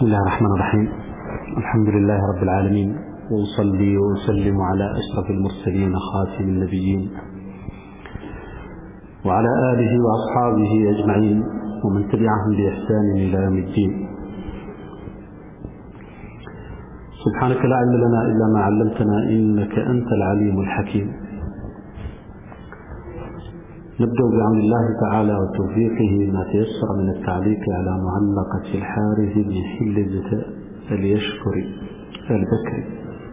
بسم الله الرحمن الرحيم. الحمد لله رب العالمين، وأصلي وأسلم على أشرف المرسلين خاتم النبيين وعلى آله وأصحابه أجمعين ومن تبعهم بإحسان إلى يوم الدين. سبحانك لا علم لنا إلا ما علمتنا إنك أنت العليم الحكيم. نبدأ بعون الله تعالى وتوفيقه ما تيسر من التعليق على معلقة الحارث بن حلزة اليشكري البكري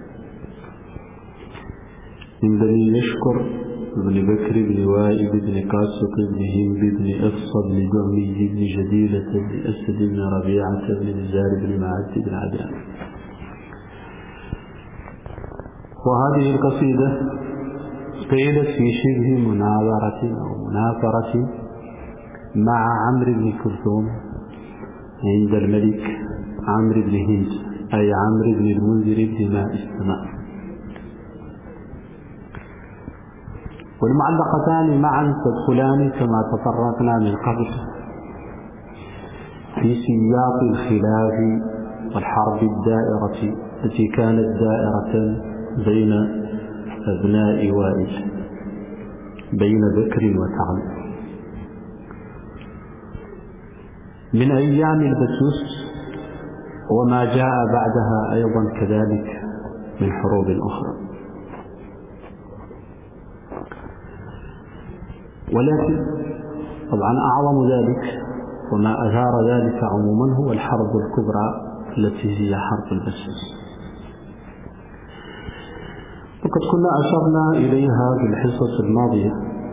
من بني يشكر بن بكر بن وائل بن قاسق بن هند بن أفصى بن دعمي بن جديلة بن أسد بن ربيعة بن نزار بن معد بن عدان. وهذه القصيدة قيلت في شبه مناظرة أو مناظرة مع عمرو بن كلثوم عند الملك عمرو بن هند، أي عمرو بن المنذر بن ماء السماء. والمعلقتان معا تدخلان كما تطرقنا من قبل في سياق الخلاف والحرب الدائرة التي كانت دائرة بين أبناء وائل، بين بكر وتعلق، من أيام البسوس وما جاء بعدها أيضا كذلك من حروب أخرى. ولكن طبعا أعظم ذلك وما أثار ذلك عموما هو الحرب الكبرى التي هي حرب البسوس، وقد كنا أشرنا إليها في الحصة الماضية،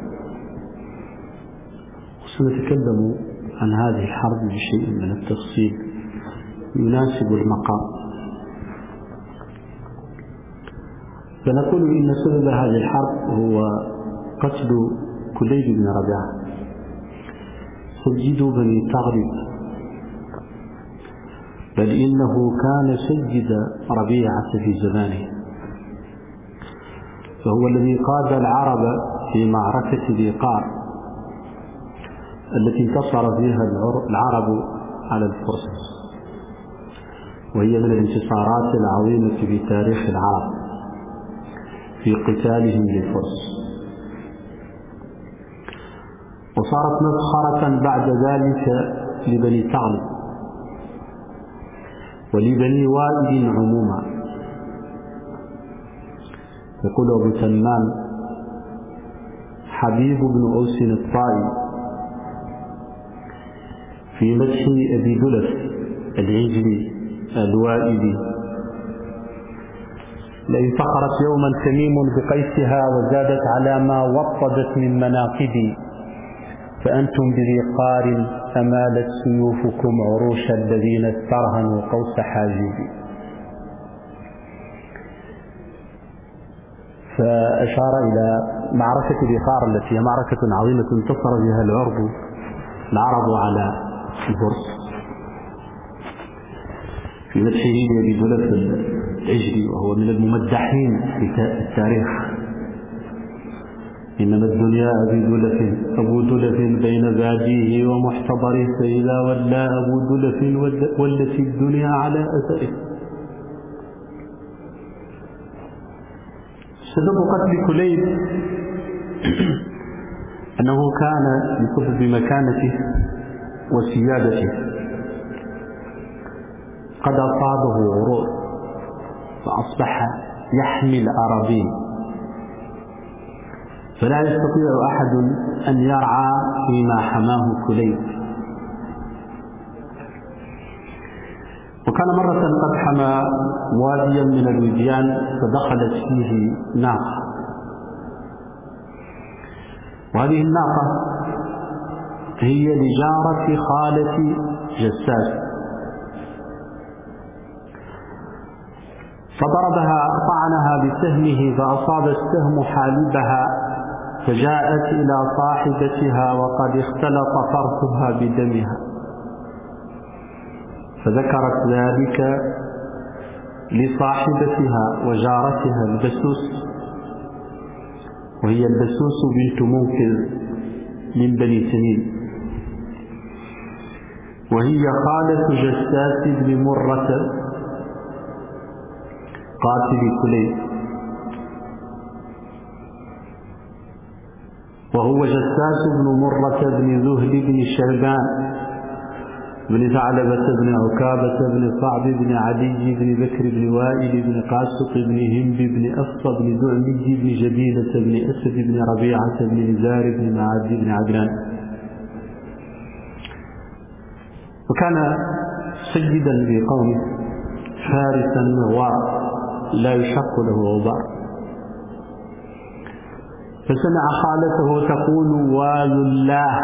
وسنتكلم عن هذه الحرب بشيء من التفصيل يناسب المقام. فنقول إن سبب هذه الحرب هو قتل كليب بن ربيعة سيد بني تغلب، بل إنه كان سيد ربيعة في زمانه، فهو الذي قاد العرب في معركة ذي قار التي انتصر فيها العرب على الفرس، وهي من الانتصارات العظيمة في تاريخ العرب في قتالهم للفرس. وصارت مفخرة بعد ذلك لبني تغلب ولبني وائل عموما. يقول أبو سلمان حبيب بن أوس الطائي في مدح أبي دلف العجلي الوائلي: لئن فخرت يوما تميم بقيسها وزادت على ما وطدت من مناقبي، فأنتم بذي قار أمالت سيوفكم عروش الذين استرهنوا قوس حاجبي. فأشار إلى معركة ذي قار التي هي معركة عظيمة انتصر فيها العرب على الفرس، في مدحه لأبي دلف العجلي، وهو من الممدحين في التاريخ: إنما الدنيا أبو دلف بين باديه ومحتضره، فإذا ولى أبو دلف ولت الدنيا على أثره. سبب قتل كليب أنه كان بسبب مكانته وسيادته قد أصابه غرور، فأصبح يحمي الأراضين، فلا يستطيع أحد أن يرعى فيما حماه كليب. وكان مرة قد حمى واديا من الوديان فدخلت فيه ناقة، وهذه الناقة هي لجارة خالة جساس، فضربها طعنها بسهمه فأصاب السهم حالبها، فجاءت إلى صاحبتها وقد اختلط فرثها بدمها، فذكرت ذلك لصاحبتها وجارتها البسوس، وهي البسوس بنت منكر من بني تميم، وهي خالة جساس بن مرة قاتل كليب، وهو جساس بن مرة بن ذهل بن شربان بن ثعلبة بن عكابة بن صعب بن عدي بن بكر بن وائل بن قاسط بن هند بن أفصى بن دعمي بن جبيلة بن أسد بن ربيعة بن نزار بن معد بن عدنان. وكان سيدا لقومه فارسا مغوارا لا يشق له غبار، فسمع خالته تقول والله،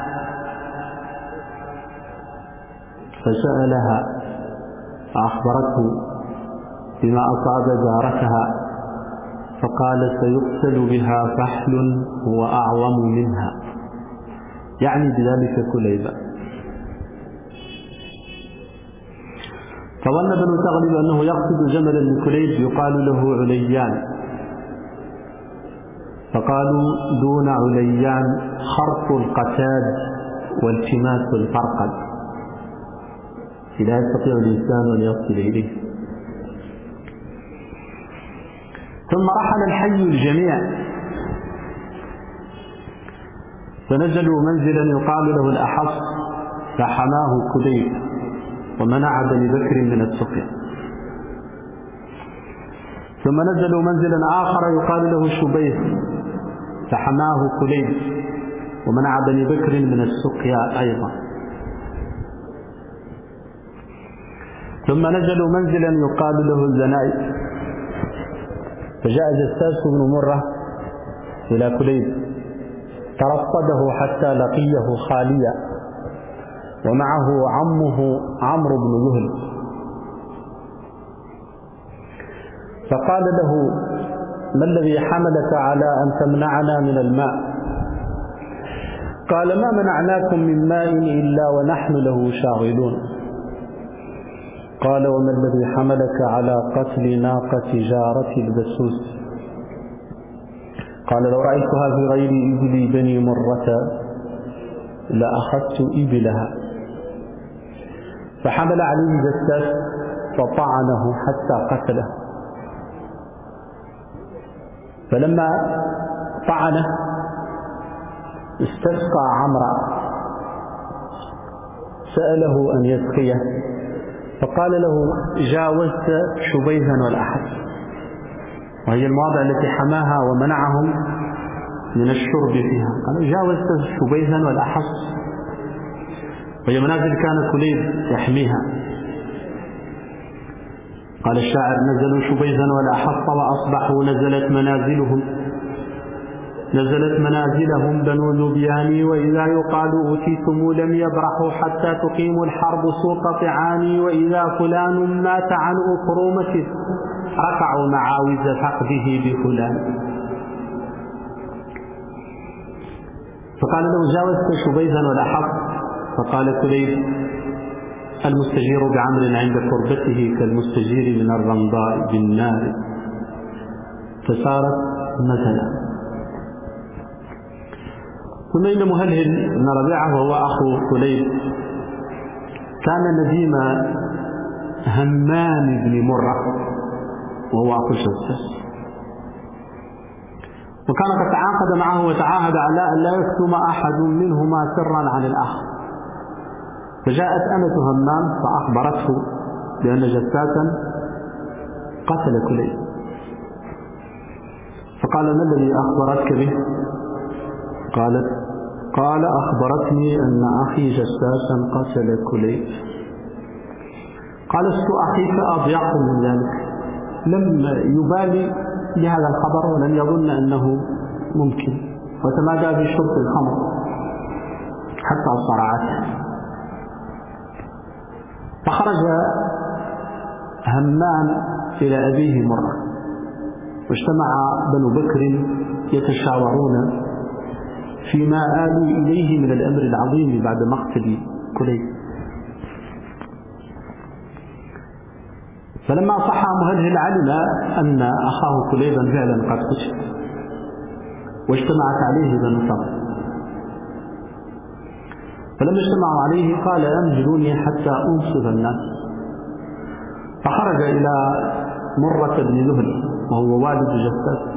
فسألها فأخبرته بما أصاب جارتها، فقال سيقتل بها فحل هو أعظم منها، يعني بذلك كليبا. فظن بنو تغلب أنه يقصد جملا من كليب يقال له عليان، فقالوا دون عليان خرق القتاد والتماس الفرقد، لا يستطيع الإنسان أن يصل إليه. ثم رحل الحي الجميع فنزلوا منزلا يقال له الأحص، فحماه كليب ومنع بني بكر من السقيا. ثم نزلوا منزلا آخر يقال له شبيه، فحماه كليب ومنع بني بكر من السقيا أيضا. ثم نزلوا منزلا يقال له الزنائي، فجاء جساس بن مرة إلى كليب ترصده حتى لقيه خاليا ومعه عمه عمرو بن ذهل، فقال له ما الذي حملك على أن تمنعنا من الماء؟ قال ما منعناكم من ماء إلا ونحن له شاغلون. قال وما الذي حملك على قتل ناقة جارة البسوس؟ قال لو رأيتها في غير إبل بني مرة لأخذت إبلها. فحمل عليه جساس فطعنه حتى قتله، فلما طعنه استسقى عمرو، سأله أن يسقيه، فقال له جاوزت شبيها والأحد، وهي المواضع التي حماها ومنعهم من الشرب فيها. قال جاوزت شبيها والأحص، وهي منازل كان كليب يحميها. قال الشاعر نزلوا شبيها والأحص وأصبحوا نزلت منازلهم بنو ذبيان، وإذا يقال أوتيتم لم يبرحوا حتى تقيموا الحرب سوق طعان، وإذا فلان مات عن أكرومة رفعوا معاوز فقده بفلان. فقال له جاوزت شبيها والأحص، فقال كليب المستجير بعمر عند قربته كالمستجير من الرمضاء بالنار، فصارت مثلا. ثم إن مهلهل بن ربيعة وهو أخو كليب كان نديم همام بن مرة وهو أخو جساس، وكان قد تعاقد معه وتعاهد على أن لا يكتم أحد منهما سرا عن الآخر. فجاءت أمة همام فأخبرته بأن جساسا قتل كليب، فقال ما الذي أخبرتك به؟ قال أخبرتني أن أخي جساسا قتل كليب. قال است أخيك أضيق من ذلك، لم يبالي بهذا الخبر ولم يظن أنه ممكن، وتمادى في شرب الخمر حتى صرعته. فخرج همام إلى أبيه مرة، واجتمع بنو بكر يتشاورون فيما آلوا إليه من الأمر العظيم بعد مقتل كليب. فلما صح مهلهل علم أن أخاه كليبا فعلا قد قتل، واجتمعت عليه بنو ثغر. فلما اجتمعوا عليه قال أمهلوني حتى أنصف الناس. فخرج إلى مرة بن ذهل وهو والد جساس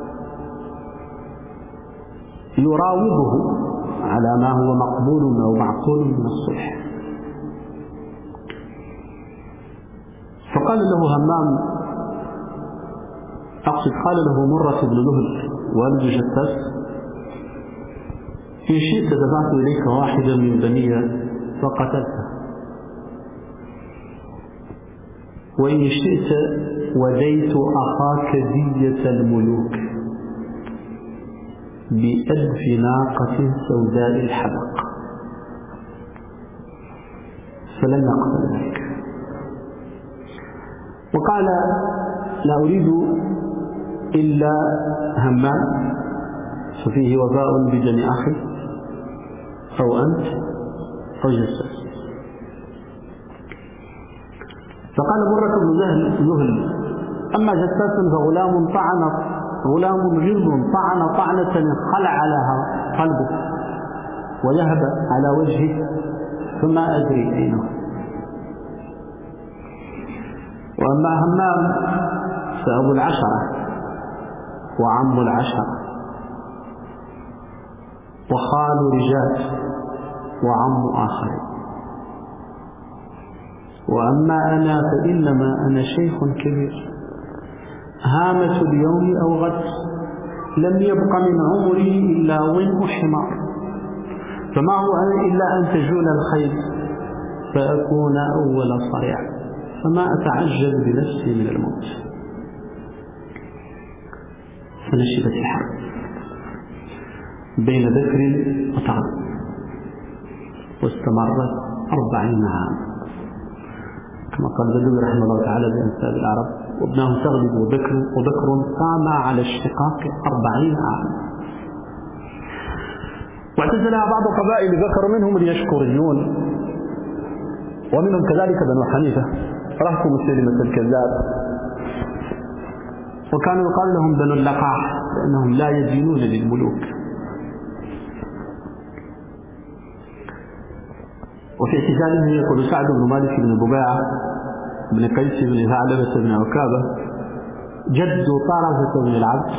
يراوضه على ما هو مقبول أو معقول من الصلح. فقال له همام، أقصد قال له مرة بن ذهل والد جساس: إن شئت دفعت إليك واحدا من بني فقتلته، وإن شئت وديت أخاك دية الملوك ب1000 ناقة سوداء الحلق. فلم يقبل ذلك، وقال: لا أريد إلا همام، ففيه وفاء بدم أخي أو أنت أو جساس. فقال مرة بن ذهل: أما جساس غلام غل طعن طعنة خلع لها قلبه وذهب على وجهه فما أدري أين هو. وأما همام فأبو العشرة وعم العشرة وخال رجال وعم آخرين. وأما أنا فإنما أنا شيخ كبير، هامة اليوم أو غد، لم يبق من عمري إلا ظن حمار، فما هو إلا أن تجول الخيل فأكون أول صريع، فما أتعجل بنفسي من الموت. فنشبت الحرب بين بكر وتغلب واستمرت 40 عاما، كما قال البدوي رحمه الله تعالى بأمثال العرب: وابناه تغلب وبكر قام على الشقاق 40 عاما. واعتزلها بعض قبائل بكر، منهم اليشكريون ومنهم كذلك بنو حنيفة رهط مسيلمة الكذاب، وكانوا يقال لهم بنو اللقاح لأنهم لا يدينون للملوك. وفي اعتزالهم يقول سعد بن مالك بن بباعة بن قيس بن ثعلبة بن عكابة جد طرفة بن العبد: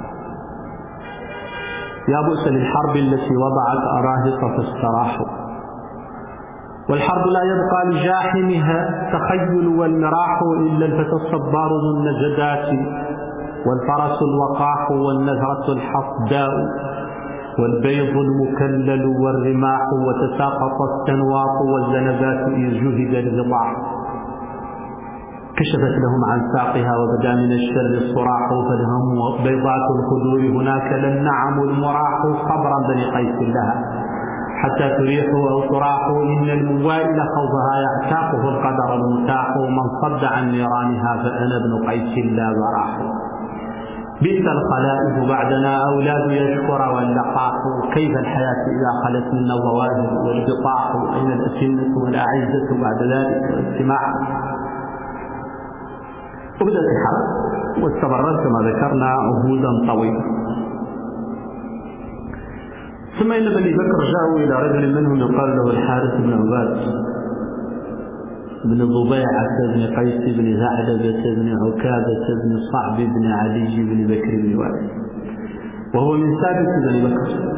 يا بؤس للحرب التي وضعت أراهق فاستراحوا، والحرب لا يبقى لجاحمها تخيل والمراح، إلا الفتى الصبار ذو النجدات، والفرس الوقاح، والنذرة الحصداء، والبيض المكلل، والرماح، وتساقط التنواط، والزنبات إذ جهد الرضاع، كشفت لهم عن ساقها وبدا من الشر الصراح، فالهم بيضات الخدور هناك للنعم المراح، صبرا بني قيس لها حتى تريحوا أو تراحوا، إن الموائل خوفها يعتاقه القدر المتاح، ومن صد عن نيرانها فأنا ابن قيس لا براح، بئس الخلائف بعدنا أولاد يشكر واللقاح، كيف الحياة إذا خلت منا الظواهر والبطاح، أين الأسنة والأعزة بعد ذلك والاجتماع. وبدأت الحرب واستمرت كما ذكرنا عهودا طويلة. ثم إن بني بكر جاءوا إلى رجل منهم يقال له الحارث بن عباد بن ضبيعة بن قيس بن ثعلبة بن عكابة بن صعب بن علي بن بكر بن وائل، وهو من سادة بني بكر،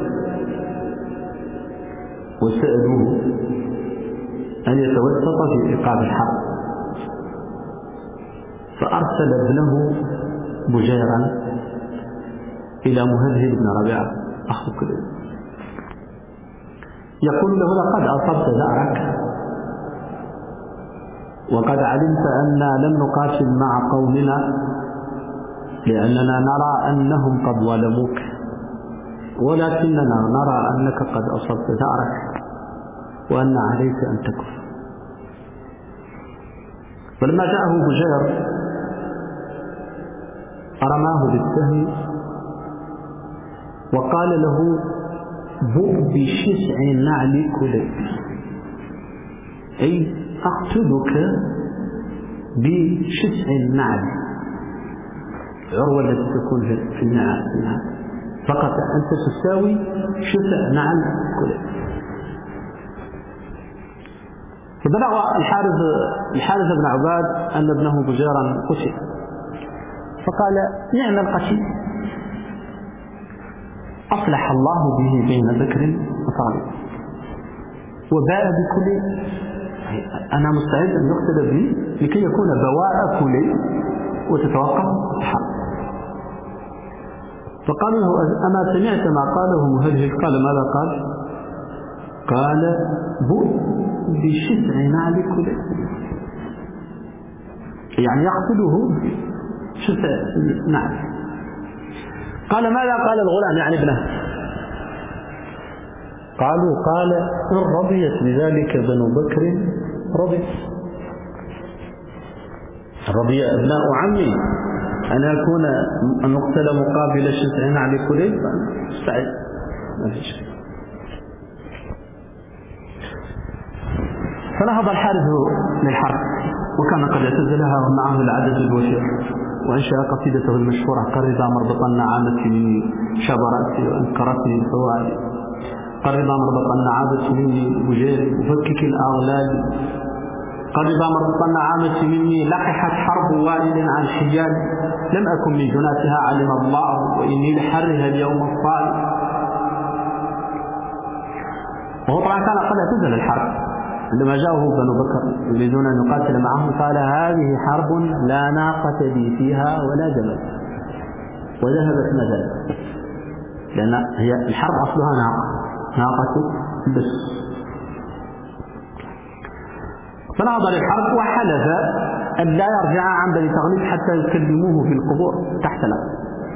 وسألوه أن يتوسط في إيقاف الحرب، فأرسل ابنه بجيرا إلى مهذب بن ربيعة أخو كليب يقول له: لقد أصبت ثأرك، وقد علمت أننا لم نقاتل مع قومنا لأننا نرى أنهم قد ظلموك، ولكننا نرى أنك قد أصبت ثأرك وأن عليك أن تكفر. فلما جاءه بجير رماه بالسهم وقال له: بؤ بشسع نعل كليب، أي أقتلك بشسع النعل، العروة التي تكون في النعل، فقط أنت تساوي شسع نعل كليب. فبلغ الحارث بن عباد أن ابنه بجيرا قتل، فقال نعم القتيل، أصلح الله به بين بكر وطالب، وباء بكلي، أنا مستعد أن يقتل بي لكي يكون بواء كلي وتتوقف الحرب. فقالوا له أما سمعت ما قاله مهلهل؟ قال ماذا قال؟ قال بؤ بشسع نعل كلي، يعني يقتله شسع نعل. قال ماذا قال الغلام يعني ابنه؟ قالوا قال إن رضيت بذلك بنو بكر رضي أبناء عمي أن أقتل مقابل شسع نعل كلي، فاستعد ما في شيء. فنهض الحارث للحرب، وكان قد اعتزلها ومعه العدد الوفير، وأنشأ قصيدته المشهورة قرب مربط النعامة مني شاب رأسي وأنكرتني الفوائد، قرب مربط النعامة مني بجير وفكك الأغلال، قرب مربط النعامة مني لقحت حرب والد عن حيال، لم أكن من جناتها علم الله وإني لحرها اليوم الصال. وهو طبعا كان قد اعتزل الحرب عندما جاءه بنو بكر يريدون أن يقاتل معهم، قال هذه حرب لا ناقة لي فيها ولا جمل، وذهبت مثلا، لأن هي الحرب أصلها ناقة بس. فنهض للحرب وحلف أن لا يرجع عن بني تغلب حتى يكلموه في القبور تحت الأرض.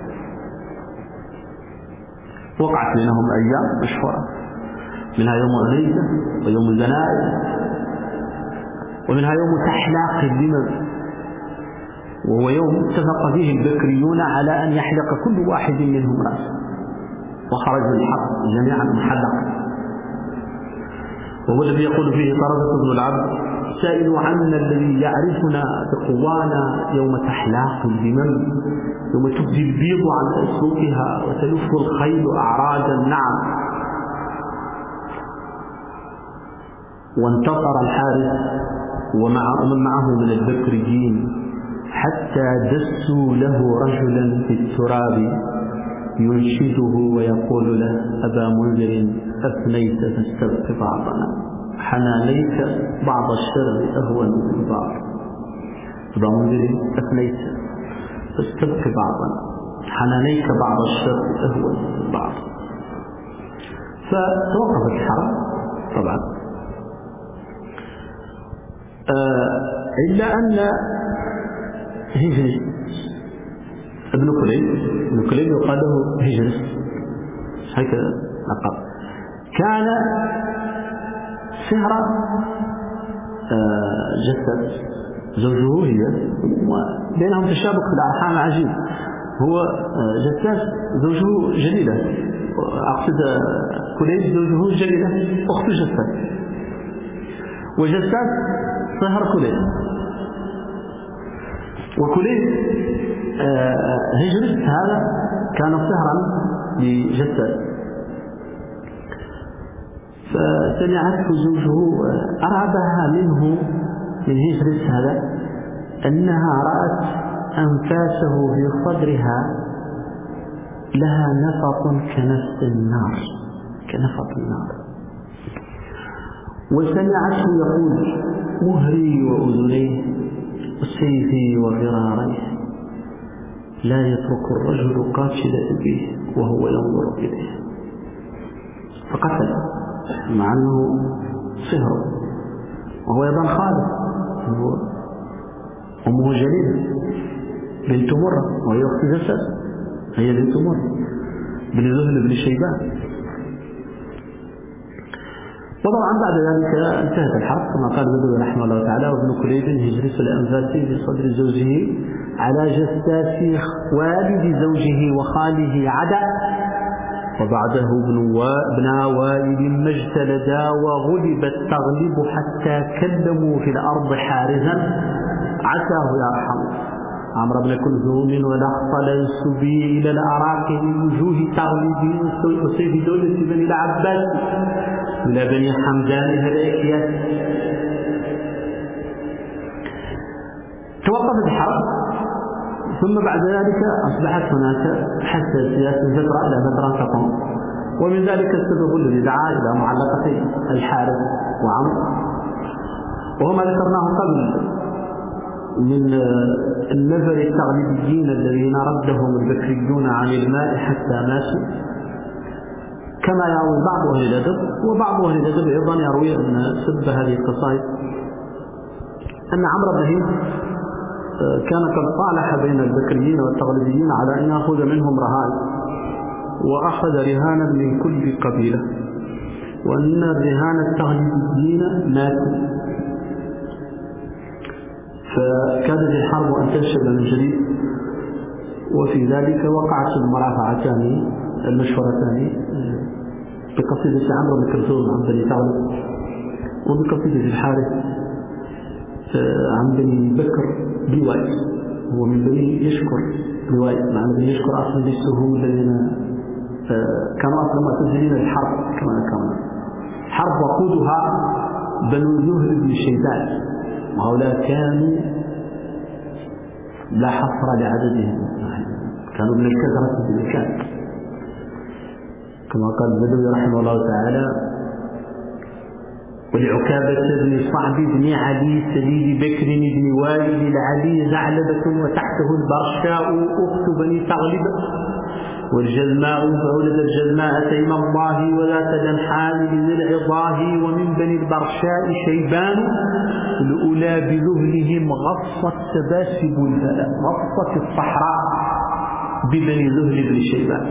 وقعت بينهم أيام مشهورة، منها يوم عريسة ويوم الجنائز، ومنها يوم تحلاق الدماء، وهو يوم اتفق فيه البكريون على أن يحلق كل واحد منهم رأسه، وخرجوا الحرب جميعا محلقا. وهو الذي يقول فيه طرفة بن العبد سائلوا عنا الذي يعرفنا بقوانا يوم تحلاق الدماء، يوم تبدي البيض عن أسلوبها وتلف الخيل أعراض النعم. وانتصر الحارث ومن معه من البكريين حتى دسوا له رجلا في التراب ينشده ويقول له أبا منذر أثنيت فاستبق بعضنا، حنانيك بعض الشر أهون من بعض. أبا منذر أثنيت فاستبق بعضنا، حنانيك بعض الشر أهون من بعض. فتوقفت الحرب طبعا، إلا أن هجرس ابن كليب يقال له هجرس هكذا لقب، كان سهر جسد زوجه هي، وبينهم تشابك في الأرحام عجيب. هو جساس زوجه جليلة، أقصد كليب زوجه جليلة أخت جساس، وجساس صهر كليب، وكليب هجرس هذا كان صهرا لجساس. فسمعته زوجه أرعبها منه من هجرس هذا أنها رأت أنفاسه في صدرها لها نفط كنفط النار، كنفط النار. وسمعته يقول مهري وأذنيه وسيفي وغراريه، لا يترك الرجل قاتل أبيه وهو ينظر إليه، فقتل مع أنه سهر، وهو أيضا خالد، أمه جليلة بنت مرة وهي أخت جسد، هي بنت مرة بن ذهل بن شيبان. وطبعا بعد ذلك انتهت الحرب كما قال النبي رحمه الله تعالى، وابن كليب هجرس الأنفاس في صدر زوجه على جساس والد زوجه وخاله عدا، وبعده ابن وائل ما اجتلدا وغلبت تغلب حتى كلموا في الأرض حارزا عساه يرحم عمرو بن كلثوم ولخص السبي إلى الأراك من وجوه تغلب وسيف دولة بني العباس إلى بني حمدان هلاكيات توقفت الحرب، ثم بعد ذلك أصبحت هناك حساسيات من فترة إلى فترة تقوم، ومن ذلك السبب الذي دعا إلى معلقتي الحارث وعمرو، وهما ذكرناه قبل من النفر التغليبيين الذين ردهم البكريون عن الماء حتى ماتوا، كما يروي بعض أهل الأدب، وبعض أهل الأدب أيضا يروي أن سب هذه القصائد أن عمرو بن هند كان قد صالح بين البكريين والتغليبيين على أن يأخذ منهم رهائن، وأخذ رهانا من كل قبيلة، وأن الرهان التغليبيين ماتوا، فكانت الحرب أن تنشب من جديد. وفي ذلك وقعت المرافعتان المشهورتان بقصيدة عمرو بن كلثوم عن بني ثعلب، وبقصيدة الحارث عن بني بكر بوائل، هو من بني يشكر بوائل، مع بني يشكر أصلا للسهول الذين كانوا أصلا معتزلين الحرب كما ذكرنا. حرب وقودها بنو زهر بن شيبان، وهؤلاء كانوا لا حصر لعددهم، كانوا من الكثرة بالمكان، كما قال البدوي رحمه الله تعالى: ولعكابة بن صعب بن علي سليل بكر بن وائل العلي زعلبة، وتحته البرشاء أخت بني ثغلب، والجزماء فولد الجزماء تيم الله وذات جنحان لذي العضاه، ومن بني البرشاء شيبان الأولى بذهلهم غصت سباسب البلاء، غصت الصحراء ببني ذهل بن شيبان،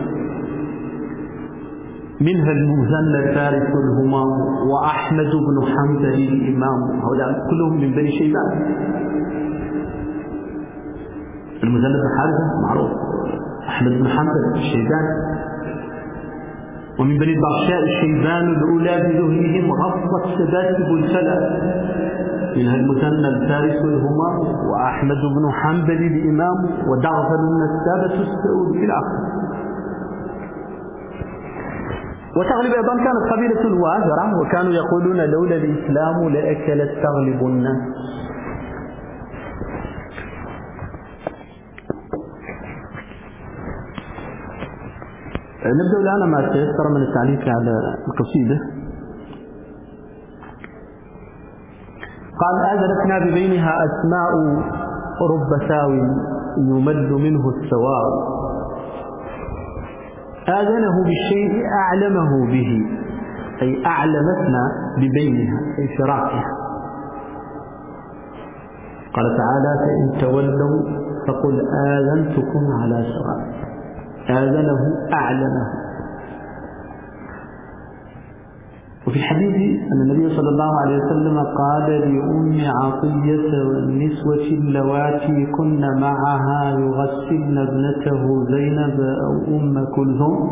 منها المثنى الفارس الهمام، وأحمد بن حنبل الإمام، هؤلاء كلهم من بني شيبان. المثنى بن حارثة معروف، أحمد بن حنبل الشيبان، ومن بني البرشاء الشيبان الأولى بذهنهم غصت سباسب الفلا، منها المثنى الفارس الهمام، وأحمد بن حنبل الإمام، ودغفل النسابة السعود إلى آخره. وتغلب أيضا كانت قبيلة وافرة، وكانوا يقولون: لولا الإسلام لأكلت تغلب الناس. نبدأ الآن ما تيسر من التعليق على القصيدة. قال: آذنتنا ببينها أسماء رب ثاو يمد منه السواء، آذنه بالشيء أعلمه به، أي أعلمتنا ببينها أي فراقها. قال تعالى: فإن تولوا فقل آذنتكم على سواء، آذنه أعلمه. وفي الحديث أن النبي صلى الله عليه وسلم قال لأم عطية والنسوة اللواتي كن معها يغسلن ابنته زينب أو أم كلثوم: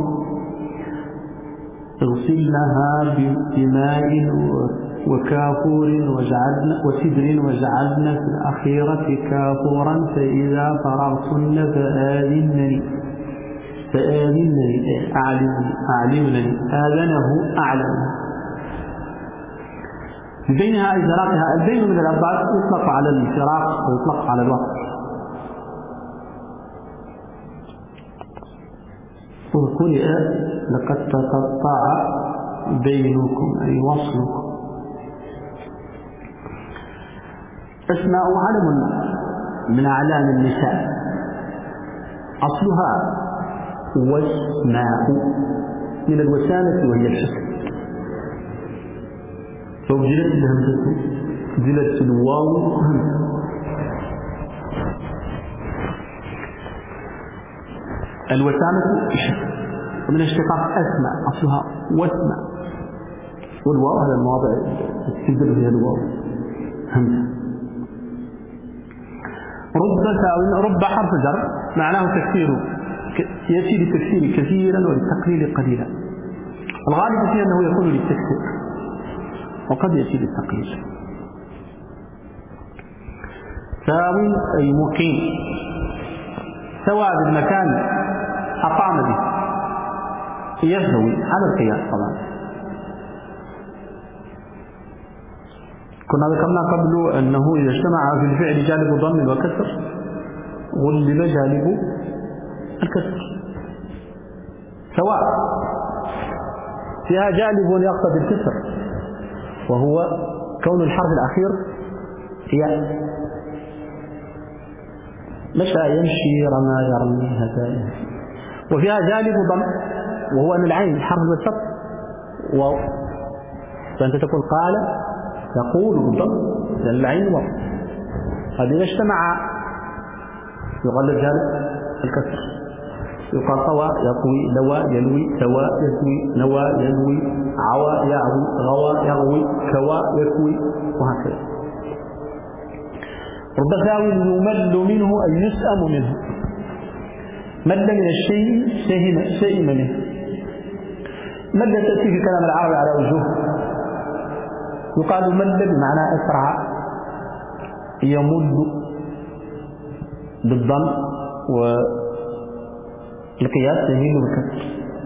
اغسلنها بماء وكافور وسدر وجعلن في الأخيرة كافورا، فإذا فرغتن فآذنني أعلمني، آذنه أعلمه. بينها أي فراقها. البين من الألفاظ يطلق على الفراق ويطلق على الوقت، وقرئ لقد تقطع بينكم أي وصلكم. أسماء علم من أعلام النساء، أصلها وسماء من الوسامة وهي الحسن، فوجدت الهمزة جلت الواو همزة. الوسامة الحسن، ومن اشتقاق أسماء أصلها وسماء، والواو هذا المواضع تسجل فيها الواو همزة. رب حرف جر معناه تكثير، يأتي للتكثير كثيرا وللتقليل قليلا. الغالب فيه أنه يكون للتكثير، وقد يأتي للتقليل. ثاو أي مقيم، سوى بالمكان أقام به، يستوي على القياس طبعا. كنا ذكرنا قبل أنه إذا اجتمع في الفعل جانب ضم وكسر غلب جانب الكسر، سواء فيها جانب يقتضي الكسر وهو كون الحرف الأخير هي مشى يمشي رمى يرمي هذا، وفيها جانب ضم وهو أن العين الحرف بالسط واو، فأنت تقول قال يقول بالضم لأن العين واو. هذا إذا اجتمع يغلب جانب الكسر، يقال طوى يطوي لوى يلوي ثوى يثوي نوى ينوي عوى يعوي غوى يغوي كوى يكوي وهكذا. رب ثاوي يمل منه أي يسأم منه، مل من الشيء سئم منه. مل تأتي في كلام العرب على وجوه، يقال مل بمعنى أسرع، يمد بالضم والقياس يميل بالكسر.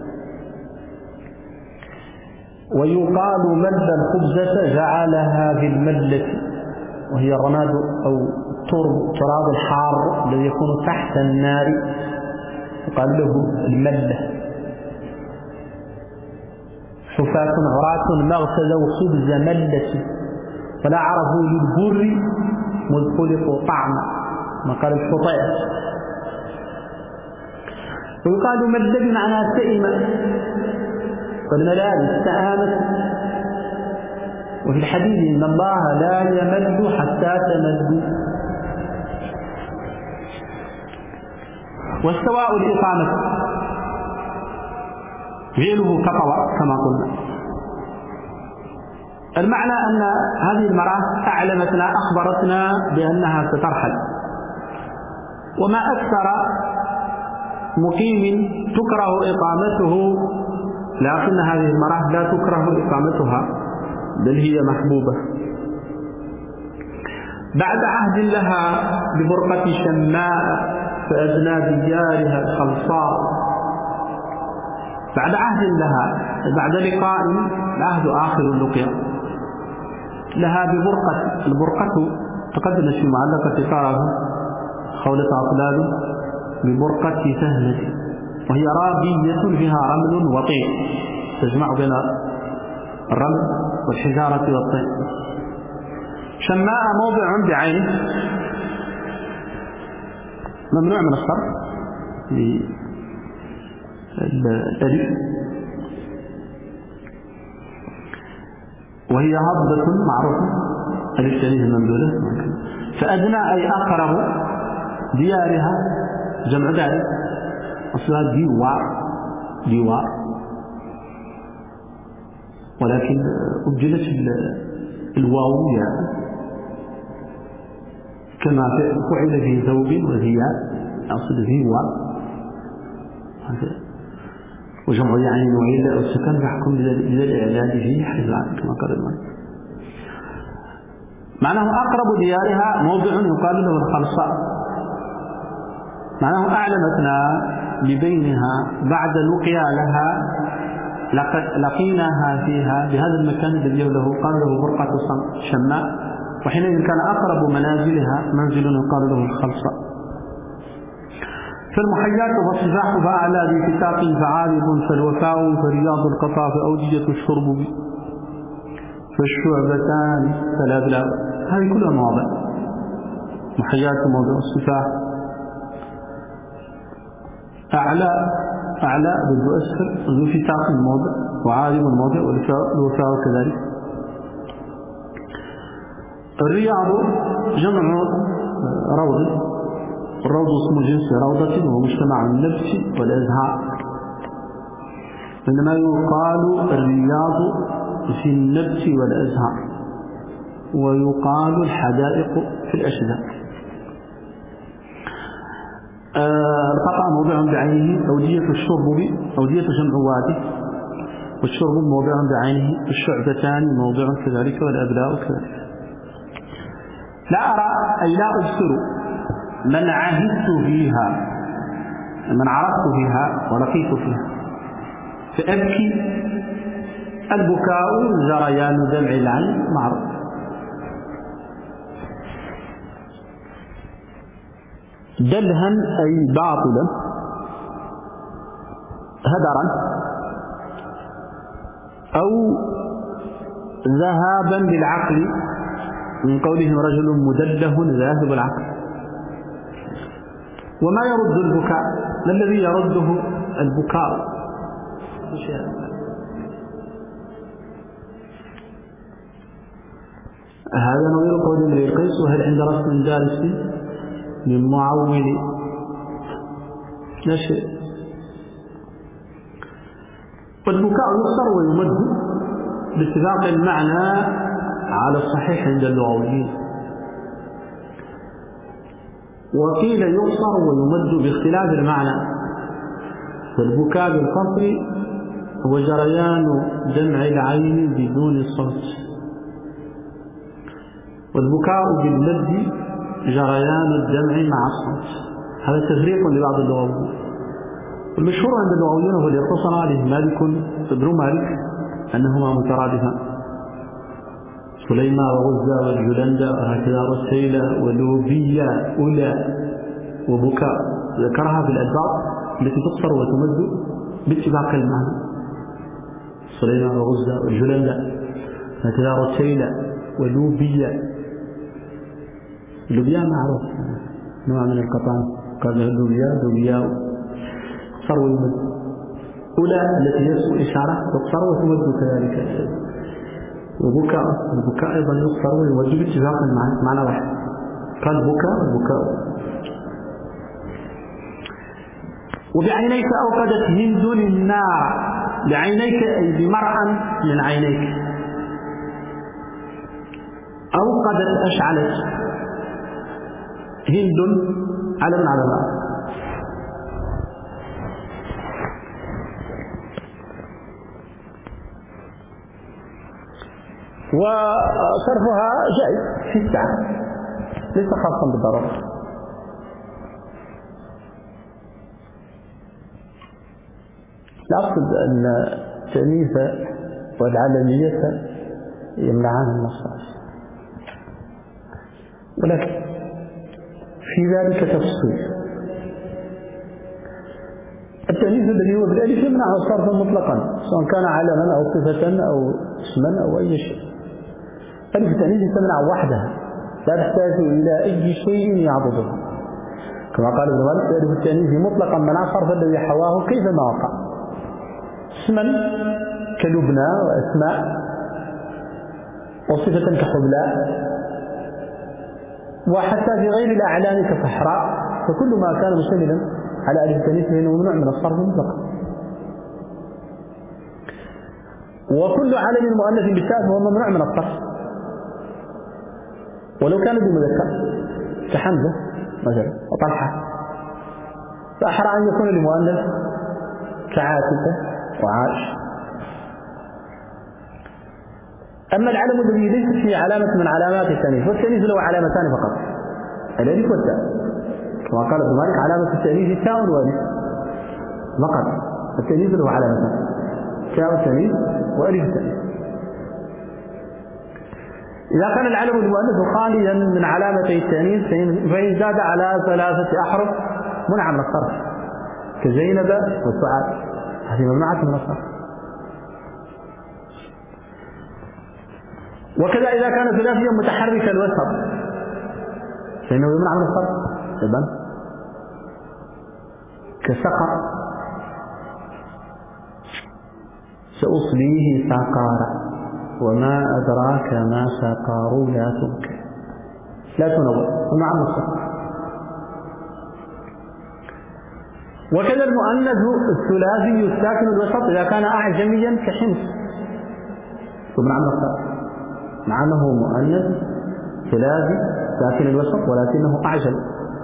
ويقال مل الخبزة جعلها بالملة، وهي الرماد أو التراب الحار الذي يكون تحت النار، يقال له الملة. حفاة عراة ما اغتدوا خبز ملة فلا عرفوا للبر مذ خلقوا طعما، ما قال الفطير. ويقال مل بمعنى سئم، والملابس سآمت. وفي الحديث إن الله لا يمل حتى تملوا. والسواء الإقامة فعله كطوى كما قلنا. المعنى أن هذه المرأة أعلمتنا أخبرتنا بأنها سترحل، وما أكثر مقيم تكره إقامته، لكن هذه المرأة لا تكره إقامتها بل هي محبوبة. بعد عهد لها ببرقة شماء فأدنى ديارها الخلصاء. بعد عهد لها، بعد لقاء، العهد آخر اللقيا، لها ببرقة. البرقة تقدم في معلقة طرف خولة أطلال ببرقة سهلة، وهي رابية فيها رمل وطين تجمع بين الرمل والحجارة والطين. شماء موضع بعينه ممنوع من الصرف للألف، وهي هضبة معروفة ألف تليه الممدودة. فأدنى أي أقرب ديارها جمع دار، أصلها ديوار، ولكن أبدلت الواو ياء كما فعل في ثوب وثياب، أصل فيه واو، وجمع يعني نوعين أو السكن يحكم إلى الإعلان فيه حيث كما قال المؤلف. معناه أقرب ديارها موضع يقال له الخلصاء، معناه أعلمتنا ببينها بعد لقيا لها، لقيناها فيها بهذا المكان الذي له قال له برقة شماء، وحينئذ كان أقرب منازلها منزل يقال له الخلصاء. فالمحيات والصفاح فأعلى ذي كتاب فعارض فالوفاء فرياض القطاف أودية الشرب فالشعبتان فالأبلاء. هذه كلها مواضع محيات وموضع الصفاح. أعلى ضد أسفل، ذو فتاق الموضع وعارض الموضع والوفاء كذلك. الرياض جمع روض، الروض اسم جنس روضة وهو مجتمع النفس والأزهار، إنما يقال الرياض في النفس والأزهار، ويقال الحدائق في الأشجار. القطع موضع بعينه، أودية الشرب أودية جمع وادي، والشرب موضع بعينه، الشعبتان موضع كذلك والأبلاء كذلك. لا أرى أي لا أبصر من عهدت فيها، من عرفت فيها ولقيت فيها، فأبكي. البكاء جريان دمع العين معروف، دلها أي باطلا، هدرا، أو ذهابا بالعقل، من قولهم رجل مدله ذاهب العقل. وما يرد البكاء؟ ما الذي يرده البكاء؟ هذا نظير قول امرئ القيس: وهل عند رسم جالس من معول لا شيء. والبكاء يقصر ويمد باتفاق المعنى على الصحيح عند اللغويين، وقيل يقصر ويمد باختلاف المعنى. فالبكاء بالقصر هو جريان دمع العين بدون صوت، والبكاء بالمد جريان الدمع مع الصوت. هذا تفريق لبعض اللغويين، والمشهور عند اللغويين هو اللي اقتصر عليه مالك ابن مالك أنهما مترادفان: سليمان وغزة والجلندة وهكذا رسيلة ولوبية أولى وبكاء، ذكرها في الألفاظ التي تقصر وتمد باتفاق المعنى: سليمان وغزة والجلندة هكذا رسيلة ولوبية. اللوبيا معروف، نوع من القطان، قال له اللوبيا يقصر ويمد. أولى التي يسوء إشارة تقصر وتمد كذلك. البكاء أيضا يقصر ويمد باتفاق المعنى واحد. قال البكاء. وبعينيك أوقدت هند النار، بعينيك أي بمرأى من عينيك. أوقدت أشعلت، هند على النار. وصرفها جائز في الساعة، ليس خاصا بالضرورة. لا أقصد أن التأنيث والعلمية يمنعان النص، ولكن في ذلك تفصيل. التأنيث الذي هو بالألف يمنع الصرف مطلقا، سواء كان علما أو صفة أو اسما أو أي شيء. ألف التأنيث تمنع وحدها، لا تحتاج إلى أي شيء يعضده، كما قال ابن مالك: ألف التأنيث مطلقا منع صرف الذي حواه كيفما وقع. اسما كلبنى وأسماء، وصفة كحبلاء، وحتى في غير الأعلام كصحراء، فكل ما كان مشتملا على ألف التأنيث فإنه ممنوع من الصرف مطلقا. وكل علم مؤنث بالتاء فهو ممنوع من الصرف ولو كان بمذكر، كحمزة مثلا وطلحة، فأحرى أن يكون لمؤنث كعاتكة وعائش. أما العلم الذي ليس فيه علامة من علامات التأنيث، والتأنيث له علامتان فقط: الألف والتاء، كما قال ابن مالك: علامة التأنيث تاء والألف فقط. التأنيث له علامتان: تاء التأنيث وألف التأنيث. إذا كان العلم المؤنث خاليا من علامتي التأنيث فإن زاد على 3 أحرف منع من الصرف، كزينب وسعاد، هذه ممنوعة من الصرف. وكذا إذا كان ثلاثيا متحركا الوسط فإنه يمنع من الصرف أيضا، كسقر: سأصليه سقارا، وما أدراك ما سقار، لا تنكر، لا تنوع، ومع الصرف. وكذا المؤنث الثلاثي الساكن الوسط إذا كان أعجميا كحمص ومع الصرف، مع أنه مؤنث ثلاثي ساكن الوسط ولكنه أعجم.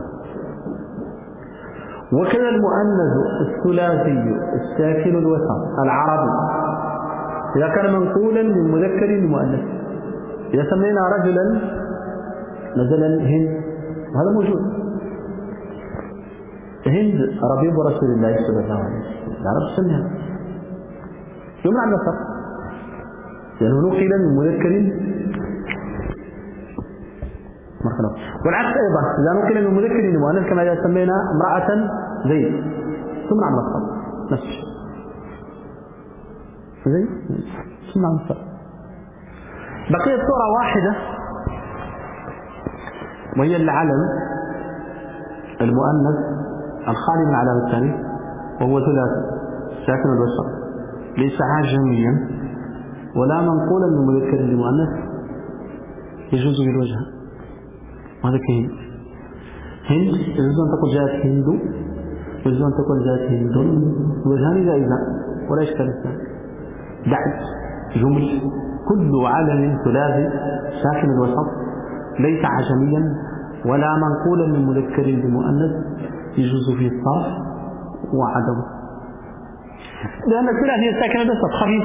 وكذا المؤنث الثلاثي الساكن الوسط العربي إذا كان منقولا من مذكر لمؤنث. إذا سمينا رجلا مثلا هند، وهذا موجود، هند ربيب رسول الله صلى الله عليه وسلم، العرب تسميها، يمنع من الصرف لأنه نقل من مذكر والعكس أيضا إذا نقل من مذكر إلى مؤنث كما إذا سمينا امرأة زيد تمنع من الصرف نفس الشيء زيد تمنع من الصرف. بقيت صورة واحدة وهي العلم المؤنث الخالي من علامة الثاني وهو ثلاثي ساكن الوسط ليس عجميا ولا منقولا من مذكر لمؤنث يجوز بالوجه. وهذا كهند يجوز أن تقول جاءت هند ويجوز أن تقول جاءت هند وجهان جائزان ولا إشكال الثاني. بعد جمل كل علم ثلاثي ساكن الوسط ليس عجميا ولا منقولا من مذكر لمؤنث يجوز فيه الصرف وعدمه لأن الثلاثي ساكن الوسط خفيف.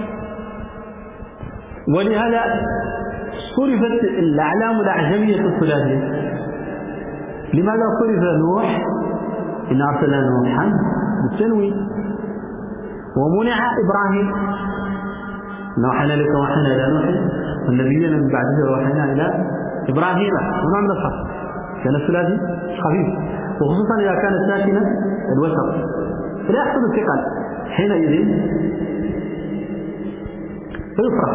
ولهذا صرفت الأعلام الأعجمية الثلاثية. لماذا صرف نوح إن أرسلنا نوحا بالتنوين ومنع إبراهيم نوحنا لك وحنا إلى نوح والنبيين من بعده وحنا إلى إبراهيم ونوع من الصرف كان الثلاثي خفيف وخصوصا إذا كان ساكنا الوسط فلا يحصل الثقل حينئذ فيفرق.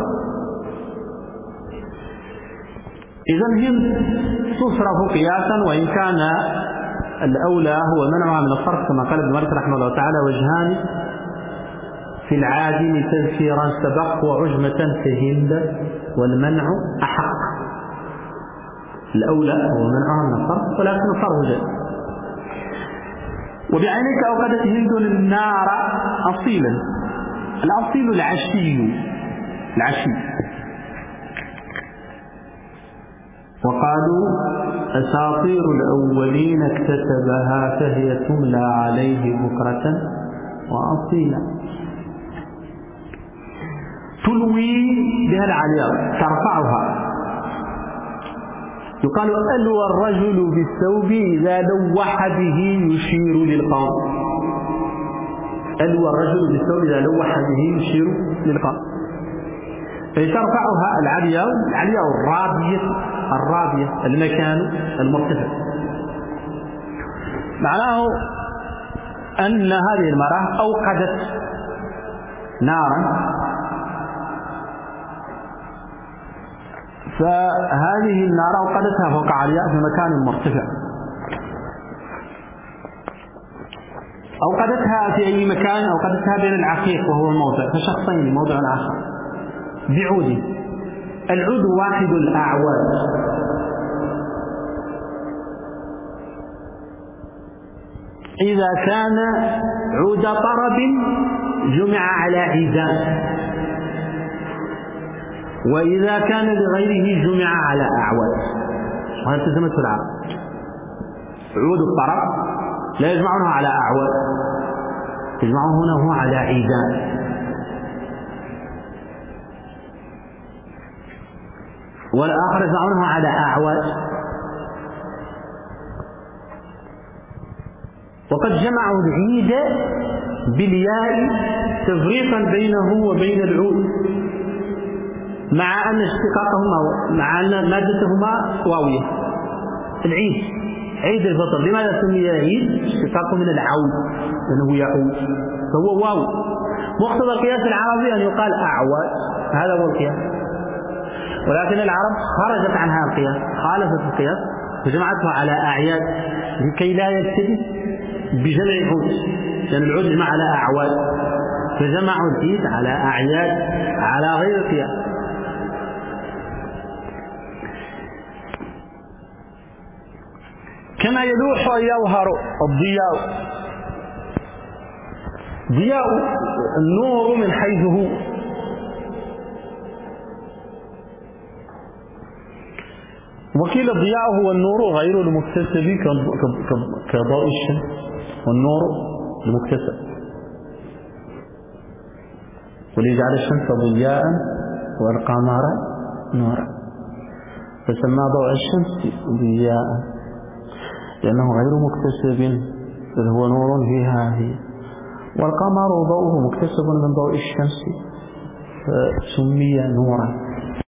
إذن هم تصرف قياسا وإن كان الأولى هو منعها من الصرف كما قال ابن مالك رحمه الله تعالى وجهان في العادم تذكيرا سبق وعجمة كهند والمنع أحق. الأولى هو منعها من الصرف ولكن الصرف جاء. وبعينك أوقدت هند النار أصيلا. الأصيل العشي وقالوا أساطير الأولين اكتسبها فهي تملى عليه بكرة وأصيلا. تلوي بها العلياء ترفعها. يقال ألوى الرجل بالثوب إذا لوح به يشير للقوم. ألوى الرجل بالثوب إذا لوح به يشير للقوم. ترفعها العلياء الرابية المكان المرتفع. معناه أن هذه المرأة أوقدت نارا فهذه النار أوقدتها فوق علياء في مكان مرتفع. أوقدتها في أي مكان؟ أوقدتها بين العقيق وهو الموضع فشخصين موضع آخر بعود. العود واحد الأعواد إذا كان عود طرب جمع على عيدان وإذا كان لغيره جمع على أعواد. وهذا تسمى في العرب عود الطرب لا يجمعونه على أعواد يجمعونه على عيدان. والآخر يجمعونه على أعواد. وقد جمعوا العيد بالياء تفريقا بينه وبين العود مع أن مادتهما واوية. العيد عيد الفطر لماذا سمي عيد؟ اشتقاقه من العود لأنه يعود فهو واو. مقتضى القياس العربي أن يقال أعواد هذا هو القياس. ولكن العرب خرجت عن هذا القياس خالفت القياس وجمعتها على أعياد لكي لا يلتبس بجمع عود لأن العود يجمع على أعواد فجمعوا العيد على أعياد على غير القياس. كما يلوح ويظهر الضياء. ضياء النور من حيث هو وقيل الضياء هو النور غير المكتسب كضوء الشمس والنور المكتسب وليجعل الشمس ضياء والقمر نورا فسمى ضوء الشمس ضياء لأنه غير مكتسب بل هو نور فيها هي. والقمر ضوءه مكتسب من ضوء الشمس فسمي نورا.